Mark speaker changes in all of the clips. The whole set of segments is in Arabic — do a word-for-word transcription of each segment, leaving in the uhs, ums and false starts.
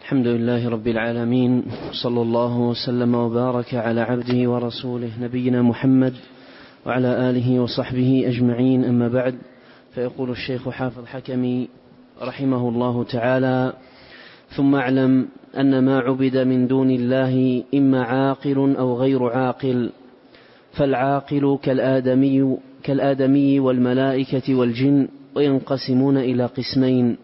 Speaker 1: الحمد لله رب العالمين، صلى الله وسلم وبارك على عبده ورسوله نبينا محمد وعلى آله وصحبه أجمعين، أما بعد. فيقول الشيخ حافظ حكمي رحمه الله تعالى: ثم اعلم أن ما عبد من دون الله إما عاقل أو غير عاقل، فالعاقل كالآدمي, كالآدمي والملائكة والجن، وينقسمون إلى قسمين: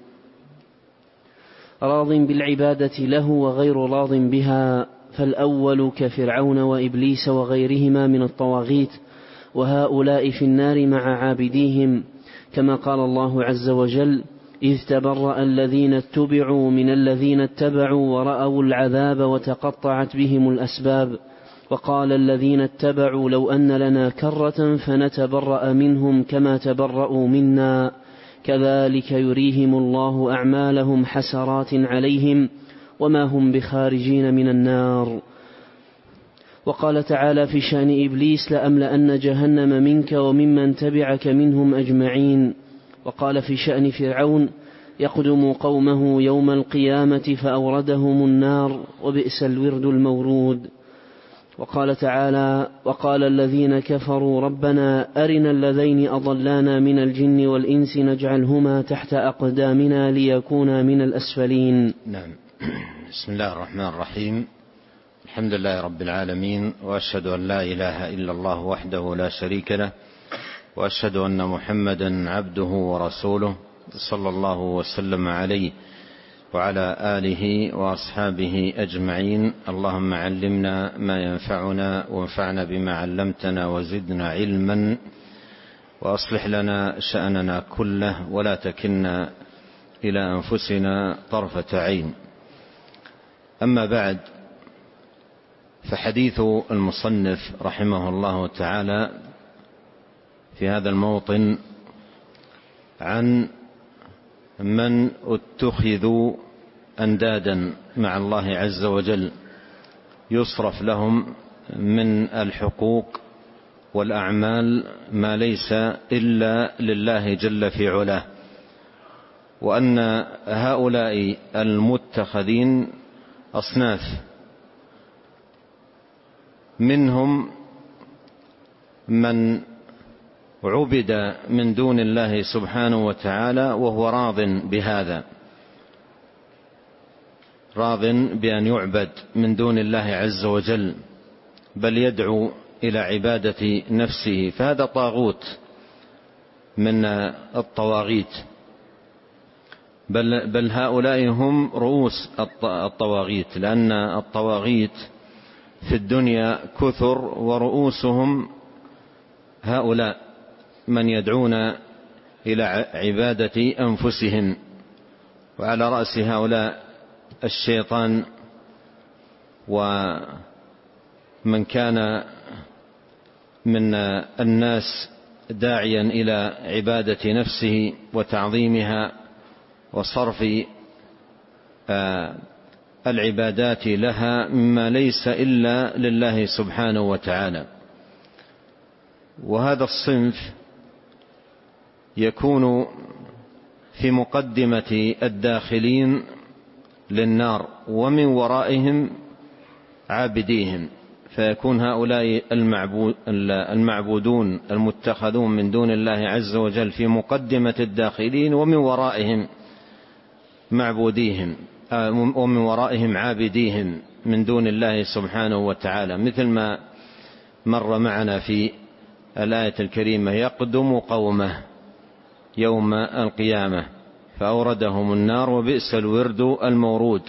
Speaker 1: راض بالعبادة له وغير راض بها، فالأول كفرعون وإبليس وغيرهما من الطواغيت، وهؤلاء في النار مع عابديهم، كما قال الله عز وجل: إذ تبرأ الذين اتبعوا من الذين اتبعوا ورأوا العذاب وتقطعت بهم الأسباب، وقال الذين اتبعوا لو أن لنا كرة فنتبرأ منهم كما تبرأوا منا، كذلك يريهم الله أعمالهم حسرات عليهم وما هم بخارجين من النار. وقال تعالى في شأن إبليس: لأملأن جهنم منك وممن تبعك منهم أجمعين. وقال في شأن فرعون: يقدم قومه يوم القيامة فأوردهم النار وبئس الورد المورود. وقال تعالى: وقال الذين كفروا ربنا أرنا الذين أضلانا من الجن والإنس نجعلهما تحت أقدامنا ليكونا من الأسفلين.
Speaker 2: نعم. بسم الله الرحمن الرحيم. الحمد لله رب العالمين، وأشهد أن لا إله إلا الله وحده لا شريك له، وأشهد أن محمدا عبده ورسوله، صلى الله وسلم عليه وعلى آله وأصحابه أجمعين. اللهم علمنا ما ينفعنا وانفعنا بما علمتنا وزدنا علما، وأصلح لنا شأننا كله ولا تكلنا إلى أنفسنا طرفة عين. أما بعد، فحديث المصنف رحمه الله تعالى في هذا الموطن عن من اتخذوا أندادا مع الله عز وجل يصرف لهم من الحقوق والأعمال ما ليس إلا لله جل في علاه، وأن هؤلاء المتخذين أصناف: منهم من عبد من دون الله سبحانه وتعالى وهو راض بهذا، راض بأن يعبد من دون الله عز وجل، بل يدعو إلى عبادة نفسه، فهذا طاغوت من الطواغيت، بل, بل هؤلاء هم رؤوس الطواغيت، لأن الطواغيت في الدنيا كثر، ورؤوسهم هؤلاء من يدعون إلى عبادة أنفسهم، وعلى رأس هؤلاء الشيطان، ومن كان من الناس داعيا إلى عبادة نفسه وتعظيمها وصرف العبادات لها مما ليس إلا لله سبحانه وتعالى. وهذا الصنف يكون في مقدمة الداخلين للنار ومن ورائهم عابديهم، فيكون هؤلاء المعبودون المتخذون من دون الله عز وجل في مقدمة الداخلين، ومن ورائهم معبوديهم ومن ورائهم عابديهم من دون الله سبحانه وتعالى، مثل ما مر معنا في الآية الكريمة: يقدم قومه يوم القيامة فأوردهم النار وبئس الورد المورود.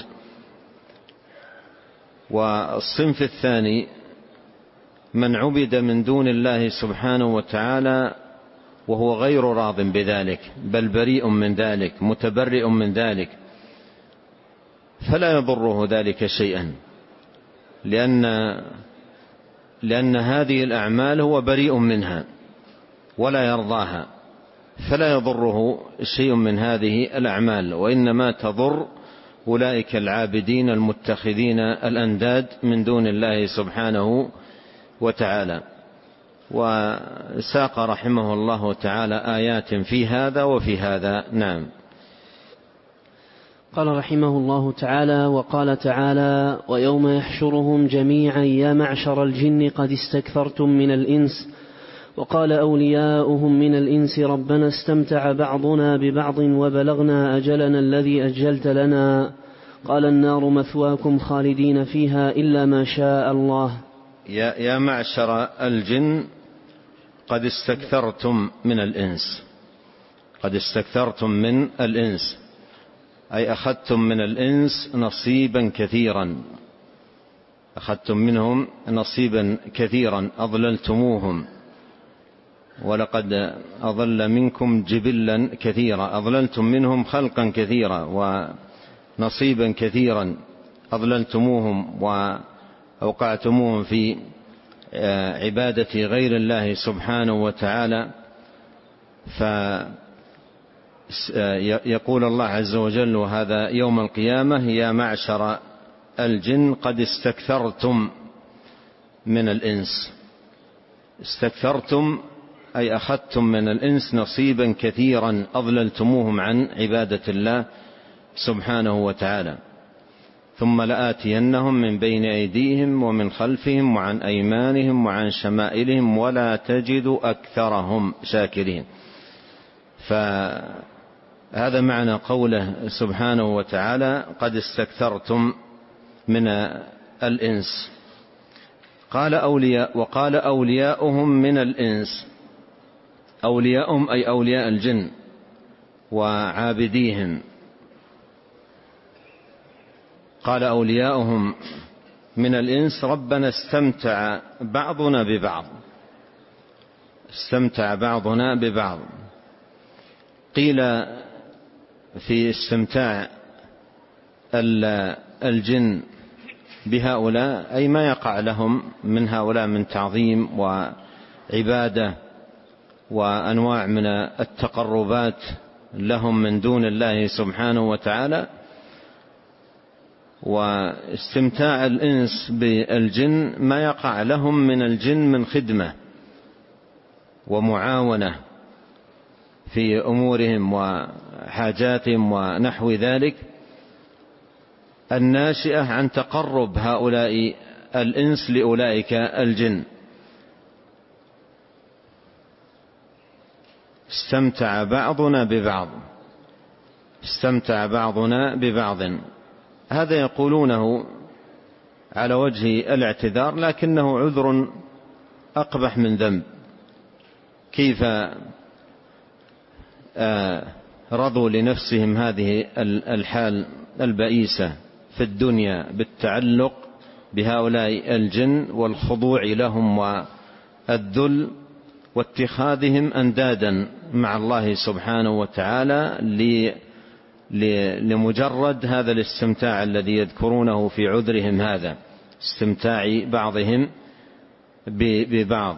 Speaker 2: والصنف الثاني من عبد من دون الله سبحانه وتعالى وهو غير راض بذلك، بل بريء من ذلك، متبرئ من ذلك، فلا يضره ذلك شيئا، لأن لأن هذه الأعمال هو بريء منها ولا يرضاها، فلا يضره شيء من هذه الأعمال، وإنما تضر أولئك العابدين المتخذين الأنداد من دون الله سبحانه وتعالى. وساق رحمه الله تعالى آيات في هذا وفي هذا. نعم.
Speaker 1: قال رحمه الله تعالى: وقال تعالى: ويوم يحشرهم جميعا يا معشر الجن قد استكثرتم من الإنس. وقال أولياؤهم من الإنس: ربنا استمتع بعضنا ببعض وبلغنا أجلنا الذي أجلت لنا. قال: النار مثواكم خالدين فيها إلا ما شاء الله.
Speaker 2: يا, يا معشر الجن قد استكثرتم من الإنس، قد استكثرتم من الإنس أي أخذتم من الإنس نصيبا كثيرا، أخذتم منهم نصيبا كثيرا، أضللتموهم. ولقد أضل منكم جبلا كثيرا، أضللتم منهم خلقا كثيرا ونصيبا كثيرا، أضللتموهم وأوقعتموهم في عبادة غير الله سبحانه وتعالى. فيقول الله عز وجل وهذا يوم القيامة: يا معشر الجن قد استكثرتم من الإنس. استكثرتم أي أخذتم من الإنس نصيبا كثيرا، أضللتموهم عن عبادة الله سبحانه وتعالى. ثم لآتينهم من بين أيديهم ومن خلفهم وعن أيمانهم وعن شمائلهم ولا تجد أكثرهم شاكرين. فهذا معنى قوله سبحانه وتعالى: قد استكثرتم من الإنس. قال أولياء وقال أولياؤهم من الإنس. أولياؤهم أي أولياء الجن وعابديهم. قال أولياؤهم من الإنس: ربنا استمتع بعضنا ببعض، استمتع بعضنا ببعض. قيل في استمتاع الجن بهؤلاء أي ما يقع لهم من هؤلاء من تعظيم وعبادة وأنواع من التقربات لهم من دون الله سبحانه وتعالى. واستمتاع الإنس بالجن ما يقع لهم من الجن من خدمة ومعاونة في أمورهم وحاجاتهم ونحو ذلك، الناشئة عن تقرب هؤلاء الإنس لأولئك الجن. استمتع بعضنا ببعض، استمتع بعضنا ببعض. هذا يقولونه على وجه الاعتذار، لكنه عذر أقبح من ذنب. كيف رضوا لنفسهم هذه الحال البئيسة في الدنيا بالتعلق بهؤلاء الجن والخضوع لهم والذل واتخاذهم أندادا مع الله سبحانه وتعالى لمجرد هذا الاستمتاع الذي يذكرونه في عذرهم، هذا استمتاع بعضهم ببعض،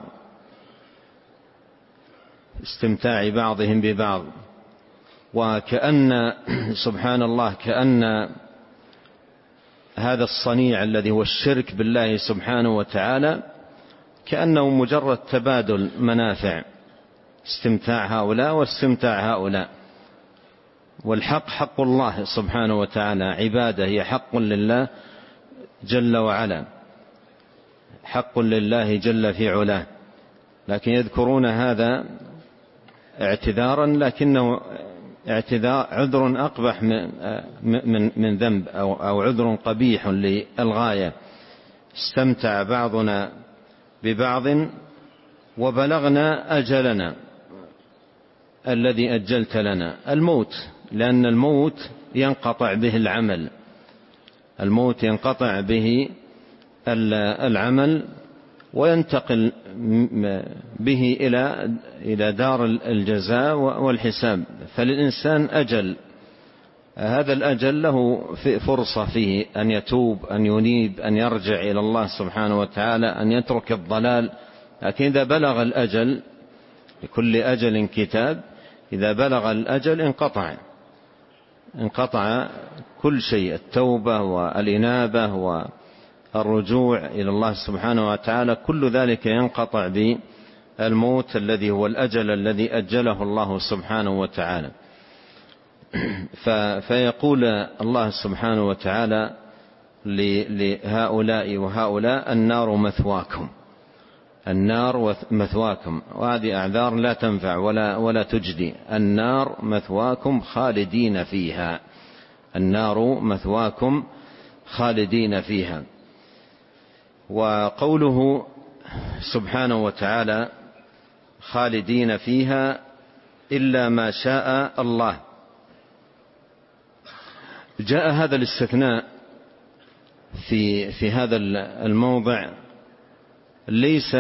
Speaker 2: استمتاع بعضهم ببعض. وكأن سبحان الله كأن هذا الصنيع الذي هو الشرك بالله سبحانه وتعالى كأنه مجرد تبادل منافع، استمتاع هؤلاء واستمتاع هؤلاء. والحق حق الله سبحانه وتعالى، عبادة هي حق لله جل وعلا، حق لله جل في علاه، لكن يذكرون هذا اعتذارا، لكنه اعتذار عذر أقبح من, من, من ذنب أو, أو عذر قبيح للغاية. استمتع بعضنا ببعض وبلغنا أجلنا الذي أجلت لنا. الموت، لأن الموت ينقطع به العمل، الموت ينقطع به العمل وينتقل به إلى إلى دار الجزاء والحساب. فللإنسان أجل، هذا الأجل له فرصة فيه أن يتوب، أن ينيب، أن يرجع إلى الله سبحانه وتعالى، أن يترك الضلال. لكن إذا بلغ الأجل، لكل أجل كتاب، إذا بلغ الأجل انقطع انقطع كل شيء، التوبة والإنابة والرجوع إلى الله سبحانه وتعالى، كل ذلك ينقطع بالموت الذي هو الأجل الذي أجله الله سبحانه وتعالى. فيقول الله سبحانه وتعالى لهؤلاء وهؤلاء: النار مثواكم، النار مثواكم. وهذه أعذار لا تنفع ولا ولا تجدي. النار مثواكم خالدين فيها، النار مثواكم خالدين فيها. وقوله سبحانه وتعالى خالدين فيها إلا ما شاء الله، جاء هذا الاستثناء في في هذا الموضع ليس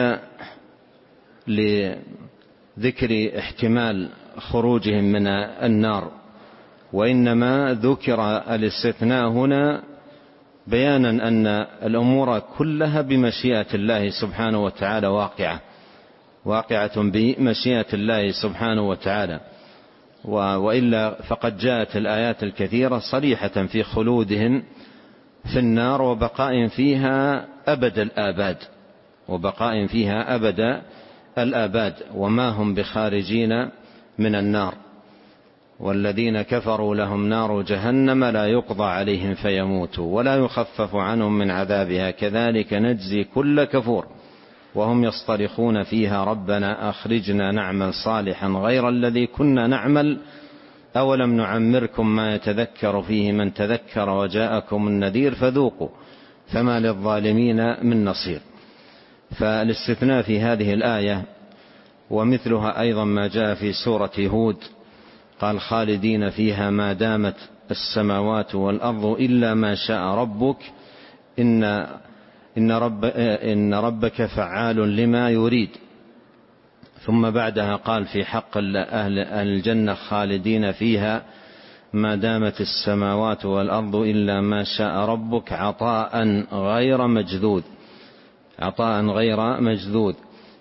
Speaker 2: لذكر احتمال خروجهم من النار، وإنما ذكر الاستثناء هنا بيانا أن الأمور كلها بمشيئة الله سبحانه وتعالى واقعة واقعة بمشيئة الله سبحانه وتعالى. وإلا فقد جاءت الآيات الكثيرة صريحة في خلودهم في النار وبقاء فيها أبد الآباد، وبقاء فيها أبد الآباد، وما هم بخارجين من النار. والذين كفروا لهم نار جهنم لا يقضى عليهم فيموتوا ولا يخفف عنهم من عذابها كذلك نجزي كل كفور وهم يصطرخون فيها ربنا أخرجنا نعمل صالحا غير الذي كنا نعمل أولم نعمركم ما يتذكر فيه من تذكر وجاءكم النذير فذوقوا فما للظالمين من نصير. فالاستثناء في هذه الآية ومثلها أيضا ما جاء في سورة هود، قال خالدين فيها ما دامت السماوات والأرض إلا ما شاء ربك إن, إن, رب إن ربك فعال لما يريد. ثم بعدها قال في حق أهل الجنة خالدين فيها ما دامت السماوات والأرض إلا ما شاء ربك عطاء غير مجذوذ، عطاء غير مجذوذ.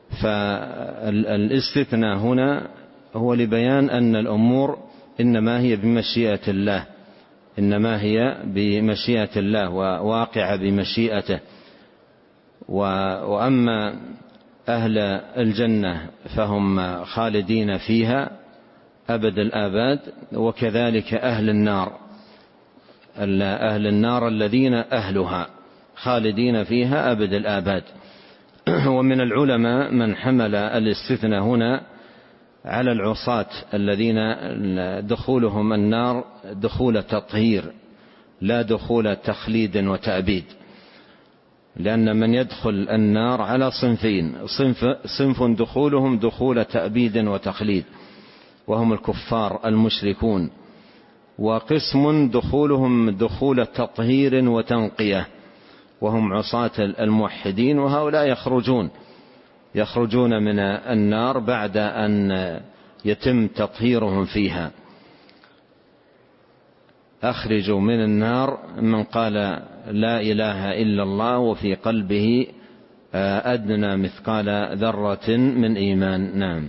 Speaker 2: فالاستثناء هنا هو لبيان أن الأمور إنما هي بمشيئة الله، إنما هي بمشيئة الله وواقع بمشيئته. وأما أهل الجنة فهم خالدين فيها أبد الآباد، وكذلك أهل النار، أهل النار الذين أهلها خالدين فيها أبد الآباد. ومن العلماء من حمل الاستثناء هنا على العصاة الذين دخولهم النار دخول تطهير لا دخول تخليد وتأبيد، لأن من يدخل النار على صنفين: صنف, صنف دخولهم دخول تأبيد وتخليد وهم الكفار المشركون، وقسم دخولهم دخول تطهير وتنقية وهم عصاة الموحدين، وهؤلاء يخرجون يخرجون من النار بعد أن يتم تطهيرهم فيها. أخرجوا من النار من قال لا إله إلا الله وفي قلبه أدنى مثقال ذرة من إيمان. نعم.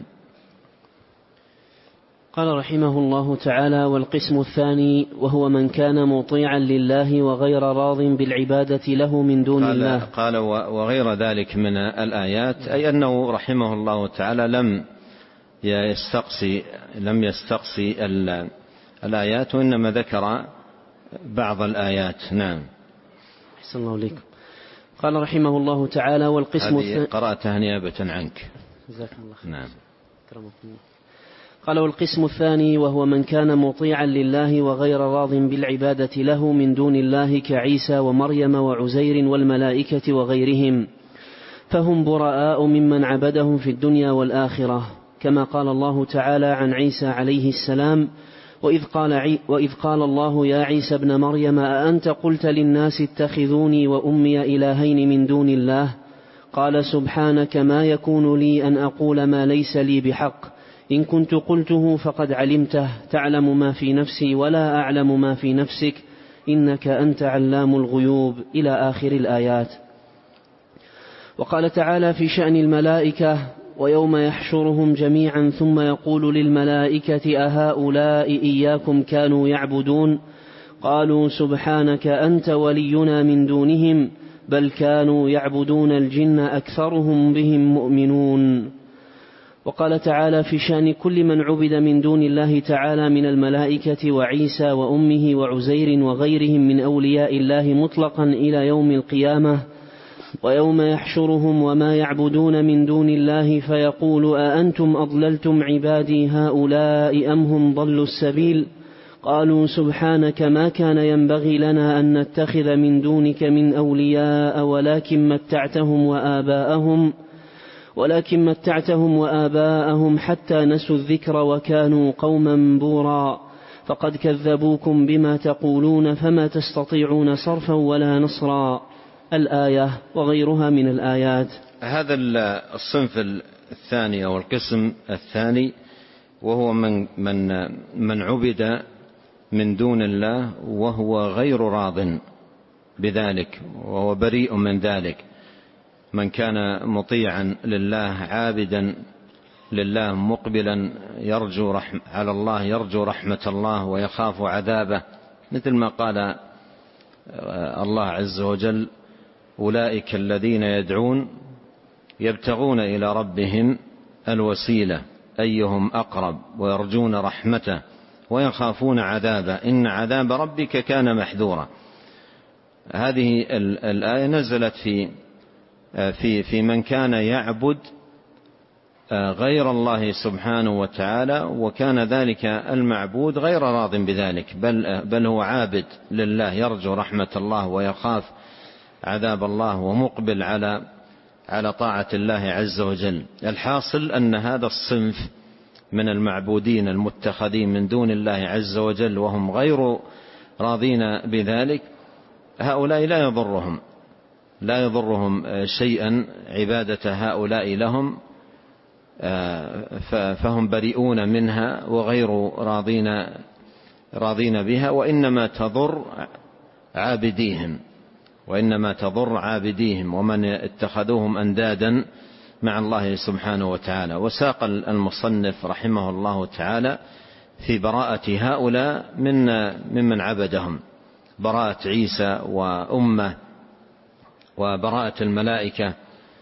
Speaker 1: قال رحمه الله تعالى: والقسم الثاني وهو من كان مطيعا لله وغير راض بالعبادة له من دون
Speaker 2: قال
Speaker 1: الله.
Speaker 2: قال وغير ذلك من الآيات، أي أنه رحمه الله تعالى لم يستقصي لم يستقصي الآيات، وإنما ذكر بعض الآيات. نعم.
Speaker 1: أحسن الله إليكم. قال رحمه الله تعالى: والقسم الثاني.
Speaker 2: قرأتها نيابة عنك.
Speaker 1: جزاك الله خير.
Speaker 2: نعم.
Speaker 1: قال: والقسم الثاني وهو من كان مطيعا لله وغير راض بالعبادة له من دون الله كعيسى ومريم وعزير والملائكة وغيرهم، فهم براء ممن عبدهم في الدنيا والآخرة، كما قال الله تعالى عن عيسى عليه السلام: وإذ قال, عي وإذ قال الله يا عيسى ابن مريم أأنت قلت للناس اتخذوني وأمي إلهين من دون الله؟ قال سبحانك ما يكون لي أن أقول ما ليس لي بحق، إن كنت قلته فقد علمته، تعلم ما في نفسي ولا أعلم ما في نفسك، إنك أنت علام الغيوب، إلى آخر الآيات. وقال تعالى في شأن الملائكة: ويوم يحشرهم جميعا ثم يقول للملائكة أهؤلاء إياكم كانوا يعبدون؟ قالوا سبحانك أنت ولينا من دونهم بل كانوا يعبدون الجن أكثرهم بهم مؤمنون. وقال تعالى في شأن كل من عبد من دون الله تعالى من الملائكة وعيسى وأمه وعزير وغيرهم من أولياء الله مطلقا إلى يوم القيامة: ويوم يحشرهم وما يعبدون من دون الله فيقول أأنتم أضللتم عبادي هؤلاء أم هم ضلوا السبيل؟ قالوا سبحانك ما كان ينبغي لنا أن نتخذ من دونك من أولياء ولكن متعتهم وآباءهم ولكن متعتهم وآباءهم حتى نسوا الذكر وكانوا قوما بورا، فقد كذبوكم بما تقولون فما تستطيعون صرفا ولا نصرا. الآية وغيرها من الآيات.
Speaker 2: هذا الصنف الثاني أو القسم الثاني وهو من, من, من عبد من دون الله وهو غير راض بذلك وهو بريء من ذلك، من كان مطيعا لله عابدا لله مقبلا يرجو رحم على الله يرجو رحمة الله ويخاف عذابه، مثل ما قال الله عز وجل: أولئك الذين يدعون يبتغون إلى ربهم الوسيلة أيهم أقرب ويرجون رحمته ويخافون عذابه إن عذاب ربك كان محذورا. هذه الآية نزلت في في في من كان يعبد غير الله سبحانه وتعالى وكان ذلك المعبود غير راض بذلك، بل بل هو عابد لله يرجو رحمة الله ويخاف عذاب الله ومقبل على على طاعة الله عز وجل. الحاصل أن هذا الصنف من المعبودين المتخذين من دون الله عز وجل وهم غير راضين بذلك، هؤلاء لا يضرهم لا يضرهم شيئا عبادة هؤلاء لهم، فهم بريئون منها وغير راضين راضين بها، وإنما تضر عابديهم وإنما تضر عابديهم ومن اتخذوهم أندادا مع الله سبحانه وتعالى. وساق المصنف رحمه الله تعالى في براءة هؤلاء من ممن عبدهم، براءة عيسى وأمه وبراءة الملائكة،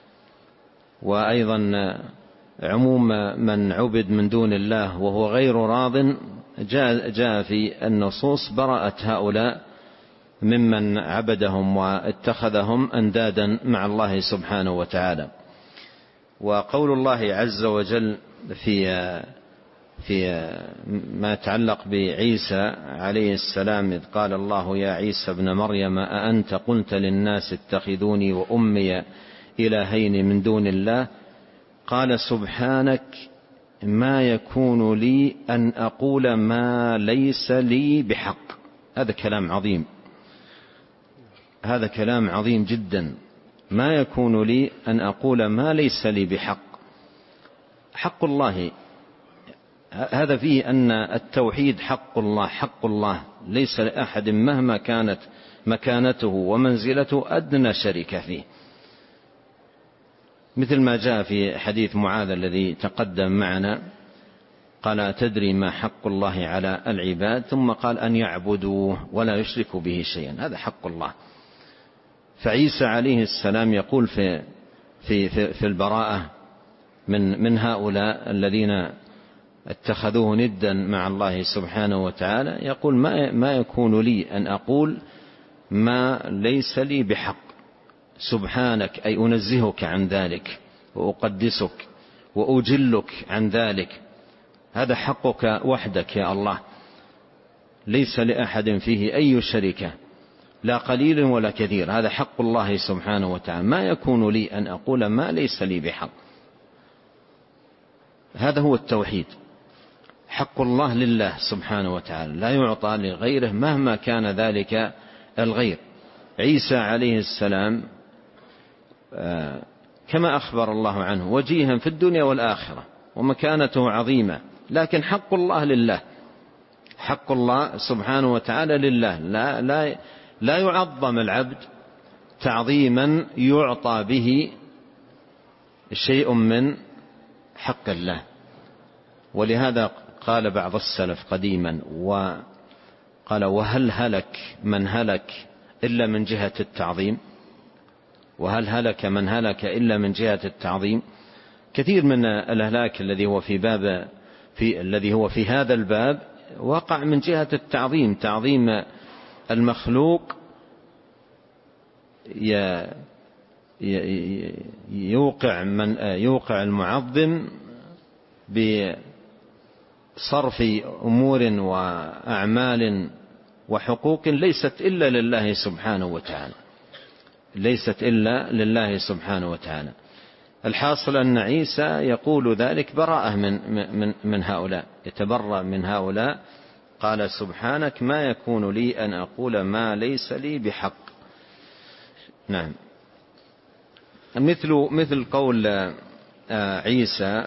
Speaker 2: وأيضا عموم من عبد من دون الله وهو غير راض. جاء, جاء في النصوص براءة هؤلاء ممن عبدهم واتخذهم أندادا مع الله سبحانه وتعالى. وقول الله عز وجل في في ما يتعلق بعيسى عليه السلام: إذ قال الله يا عيسى ابن مريم أأنت قلت للناس اتخذوني وأمي إلهين من دون الله، قال سبحانك ما يكون لي أن أقول ما ليس لي بحق. هذا كلام عظيم، هذا كلام عظيم جدا. ما يكون لي أن أقول ما ليس لي بحق. حق الله هذا فيه أن التوحيد حق الله حق الله ليس لأحد مهما كانت مكانته ومنزلته أدنى شريك فيه، مثل ما جاء في حديث معاذ الذي تقدم معنا، قال: تدري ما حق الله على العباد؟ ثم قال: أن يعبدوه ولا يشركوا به شيئا. هذا حق الله. فعيسى عليه السلام يقول في في في, في البراءة من من هؤلاء الذين اتخذوه ندا مع الله سبحانه وتعالى، يقول: ما ما يكون لي أن أقول ما ليس لي بحق، سبحانك أي أنزهك عن ذلك وأقدسك وأجلك عن ذلك، هذا حقك وحدك يا الله، ليس لأحد فيه أي شركة لا قليل ولا كثير، هذا حق الله سبحانه وتعالى. ما يكون لي أن أقول ما ليس لي بحق. هذا هو التوحيد، حق الله لله سبحانه وتعالى لا يعطى لغيره مهما كان ذلك الغير. عيسى عليه السلام كما أخبر الله عنه وجيها في الدنيا والآخرة ومكانته عظيمة، لكن حق الله لله، حق الله سبحانه وتعالى لله، لا, لا, لا يعظم العبد تعظيما يعطى به شيء من حق الله. ولهذا قال بعض السلف قديما وقال: وهل هلك من هلك إلا من جهة التعظيم؟ وهل هلك من هلك إلا من جهة التعظيم؟ كثير من الهلاك الذي هو في باب في الذي هو في هذا الباب وقع من جهة التعظيم، تعظيم المخلوق يوقع من يوقع المعظم بصرف أمور وأعمال وحقوق ليست إلا لله سبحانه وتعالى، ليست إلا لله سبحانه وتعالى. الحاصل أن عيسى يقول ذلك براءة من من من هؤلاء، يتبرأ من هؤلاء. قال سبحانك ما يكون لي أن أقول ما ليس لي بحق. نعم. مثل مثل قول عيسى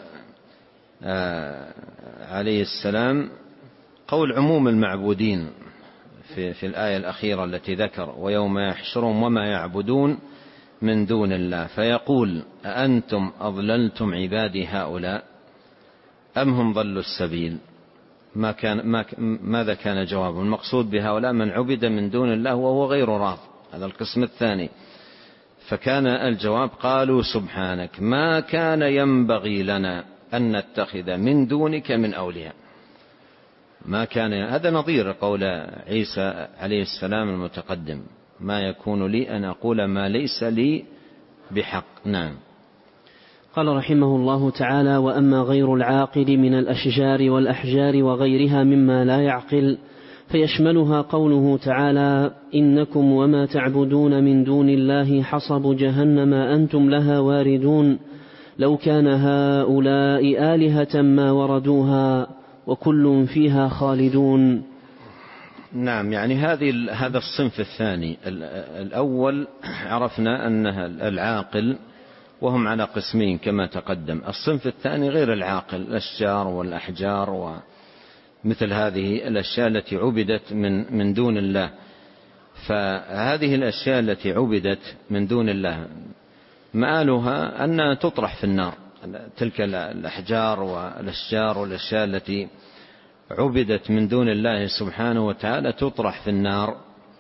Speaker 2: عليه السلام، قول عموم المعبودين في في الآية الأخيرة التي ذكر: ويوم يحشرهم وما يعبدون من دون الله فيقول أأنتم أضللتم عبادي هؤلاء أم هم ضلوا السبيل. ما كان ما ماذا كان جوابه؟ المقصود بهؤلاء من عبد من دون الله وهو غير راض، هذا القسم الثاني. فكان الجواب: قالوا سبحانك ما كان ينبغي لنا أن نتخذ من دونك من أولياء. ما كان. هذا نظير قول عيسى عليه السلام المتقدم: ما يكون لي أن أقول ما ليس لي بحق. نعم.
Speaker 1: قال رحمه الله تعالى: وأما غير العاقل من الأشجار والأحجار وغيرها مما لا يعقل فيشملها قوله تعالى: إنكم وما تعبدون من دون الله حصب جهنم أنتم لها واردون لو كان هؤلاء آلهة ما وردوها وكل فيها خالدون.
Speaker 2: نعم. يعني هذه هذا الصنف الثاني. الأول عرفنا أنها العاقل وهم على قسمين كما تقدم. الصنف الثاني غير العاقل، الأشجار والأحجار ومثل هذه الأشياء التي عبدت من من دون الله. فهذه الأشياء التي عبدت من دون الله مآلها أنها تطرح في النار. تلك الأحجار والأشجار والأشياء التي عبدت من دون الله سبحانه وتعالى تطرح في النار،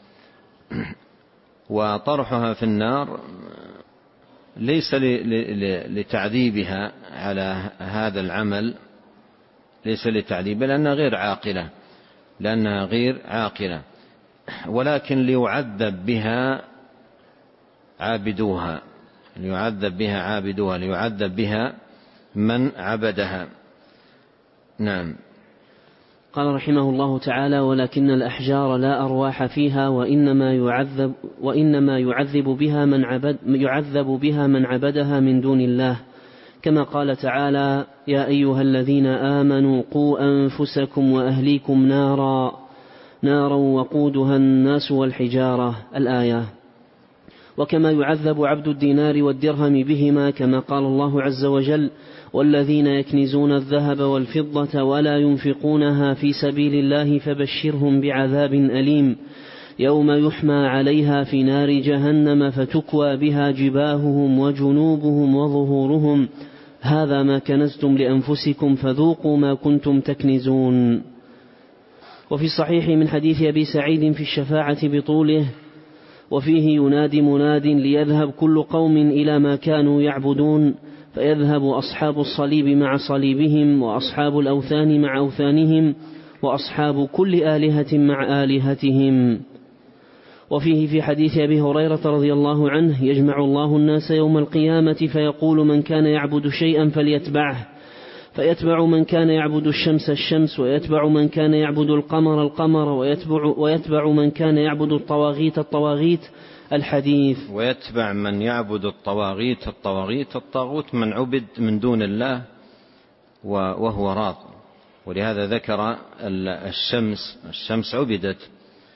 Speaker 2: وطرحها في النار ليس لتعذيبها على هذا العمل، ليس لتعذيبها لأنها غير عاقلة، لأنها غير عاقلة ولكن ليعذب بها عابدوها، ليعذب بها عابدوها، ليعذب بها من عبدها. نعم.
Speaker 1: قال رحمه الله تعالى: ولكن الأحجار لا أرواح فيها وإنما يعذب, وإنما يعذب بها من عبد يعذب بها من عبدها من دون الله، كما قال تعالى: يا أيها الذين آمنوا قوا أنفسكم وأهليكم نارا نارا وقودها الناس والحجارة، الآية. وكما يعذب عبد الدينار والدرهم بهما، كما قال الله عز وجل: والذين يكنزون الذهب والفضة ولا ينفقونها في سبيل الله فبشرهم بعذاب أليم يوم يحمى عليها في نار جهنم فتكوى بها جباههم وجنوبهم وظهورهم هذا ما كنزتم لأنفسكم فذوقوا ما كنتم تكنزون. وفي الصحيح من حديث أبي سعيد في الشفاعة بطوله: وفيه ينادي مناد ليذهب كل قوم إلى ما كانوا يعبدون، فيذهب أصحاب الصليب مع صليبهم وأصحاب الأوثان مع أوثانهم وأصحاب كل آلهة مع آلهتهم. وفيه في حديث أبي هريرة رضي الله عنه: يجمع الله الناس يوم القيامة فيقول من كان يعبد شيئا فليتبعه، فيتبع من كان يعبد الشمس الشمس، ويتبع من كان يعبد القمر القمر، ويتبع, ويتبع من كان يعبد الطواغيت الطواغيت، الحديث.
Speaker 2: ويتبع من يعبد الطواغيت الطواغيت الطاغوت من عبد من دون الله وهو راض. ولهذا ذكر الشمس الشمس عبدت،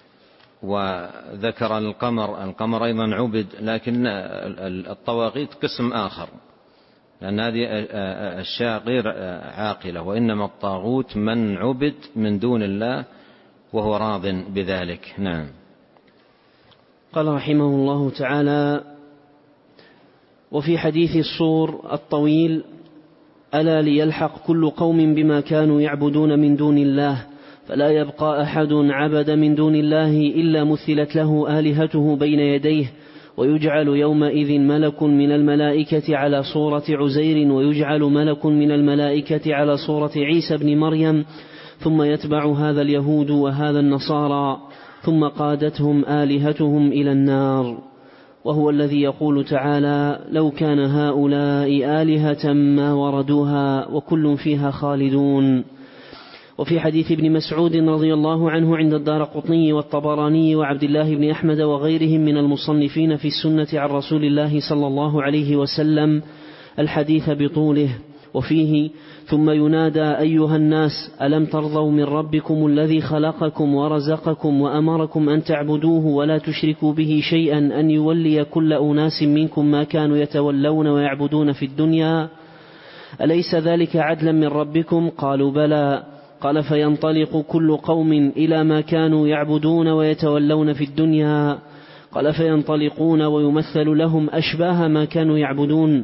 Speaker 2: وذكر القمر القمر أيضا عبد، لكن الطواغيت قسم آخر، لأن هذه أشياء غير عاقلة، وإنما الطاغوت من عبد من دون الله وهو راض بذلك. نعم.
Speaker 1: قال رحمه الله تعالى: وفي حديث الصور الطويل: ألا ليلحق كل قوم بما كانوا يعبدون من دون الله، فلا يبقى أحد عبد من دون الله إلا مثلت له آلهته بين يديه، ويجعل يومئذ ملك من الملائكة على صورة عزير ويجعل ملك من الملائكة على صورة عيسى بن مريم، ثم يتبع هذا اليهود وهذا النصارى، ثم قادتهم آلهتهم إلى النار. وهو الذي يقول تعالى: لو كان هؤلاء آلهة ما وردوها وكل فيها خالدون. وفي حديث ابن مسعود رضي الله عنه عند الدارقطني والطبراني وعبد الله بن أحمد وغيرهم من المصنفين في السنة عن رسول الله صلى الله عليه وسلم الحديث بطوله، وفيه: ثم ينادى أيها الناس ألم ترضوا من ربكم الذي خلقكم ورزقكم وأمركم أن تعبدوه ولا تشركوا به شيئا أن يولي كل أناس منكم ما كانوا يتولون ويعبدون في الدنيا، أليس ذلك عدلا من ربكم؟ قالوا بلى. قال: فينطلق كل قوم إلى ما كانوا يعبدون ويتولون في الدنيا. قال: فينطلقون ويمثل لهم أشباه ما كانوا يعبدون،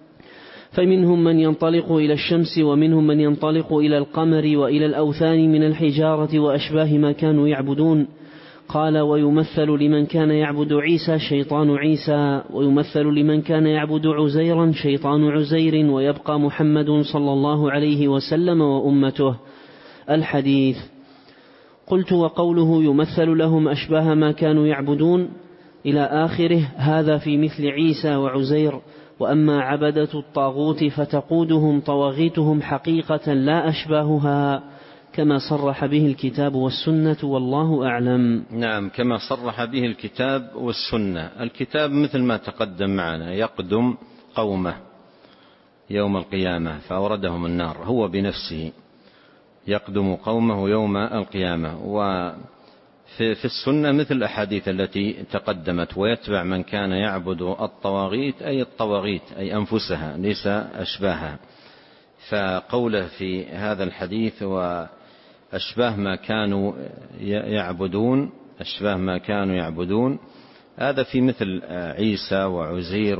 Speaker 1: فمنهم من ينطلق إلى الشمس ومنهم من ينطلق إلى القمر وإلى الأوثان من الحجارة وأشباه ما كانوا يعبدون. قال: ويمثل لمن كان يعبد عيسى شيطان عيسى، ويمثل لمن كان يعبد عزيرا شيطان عزير، ويبقى محمد صلى الله عليه وسلم وأمته. الحديث. قلت: وقوله يمثل لهم أشباه ما كانوا يعبدون إلى آخره هذا في مثل عيسى وعزير. وأما عبدة الطاغوت فتقودهم طواغيتهم حقيقة لا أشباهها، كما صرح به الكتاب والسنة، والله أعلم.
Speaker 2: نعم، كما صرح به الكتاب والسنة. الكتاب مثل ما تقدم معنا يقدم قومه يوم القيامة فأوردهم النار، هو بنفسه يقدم قومه يوم القيامة. وفي السنة مثل الأحاديث التي تقدمت: ويتبع من كان يعبد الطواغيت، أي الطواغيت أي أنفسها ليس أشباهها. فقوله في هذا الحديث: وأشباه ما كانوا يعبدون أشباه ما كانوا يعبدون هذا في مثل عيسى وعزير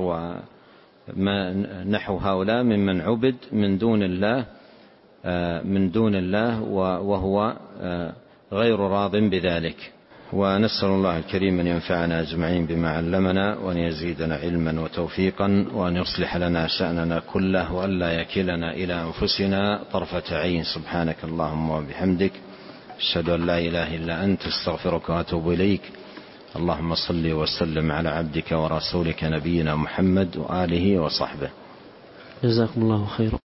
Speaker 2: وما نحو هؤلاء ممن عبد من دون الله من دون الله وهو غير راض بذلك. ونسأل الله الكريم أن ينفعنا أجمعين بما علمنا، وأن يزيدنا علما وتوفيقا، وأن يصلح لنا شأننا كله، وأن لا يكلنا إلى أنفسنا طرفة عين. سبحانك اللهم وبحمدك، أشهد أن لا إله إلا أنت، استغفرك وأتوب إليك. اللهم صل وسلم على عبدك ورسولك نبينا محمد وآله وصحبه.
Speaker 1: جزاكم الله خيرا.